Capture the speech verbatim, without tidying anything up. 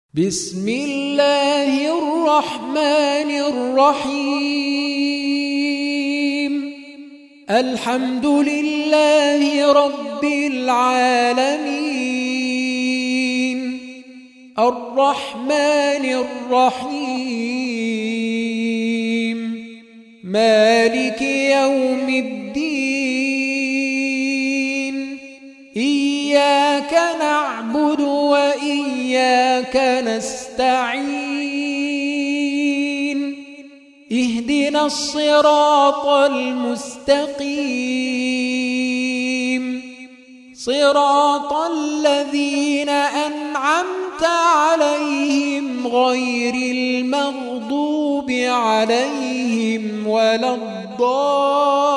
بسم الله الرحمن الرحيم. الحمد لله رب العالمين، الرحمن الرحيم، مالك يوم الدين. إياك نعبد وإياك نستعين. اهدنا الصراط المستقيم، صراط الذين أنعمت عليهم غير المغضوب عليهم ولا الضالين.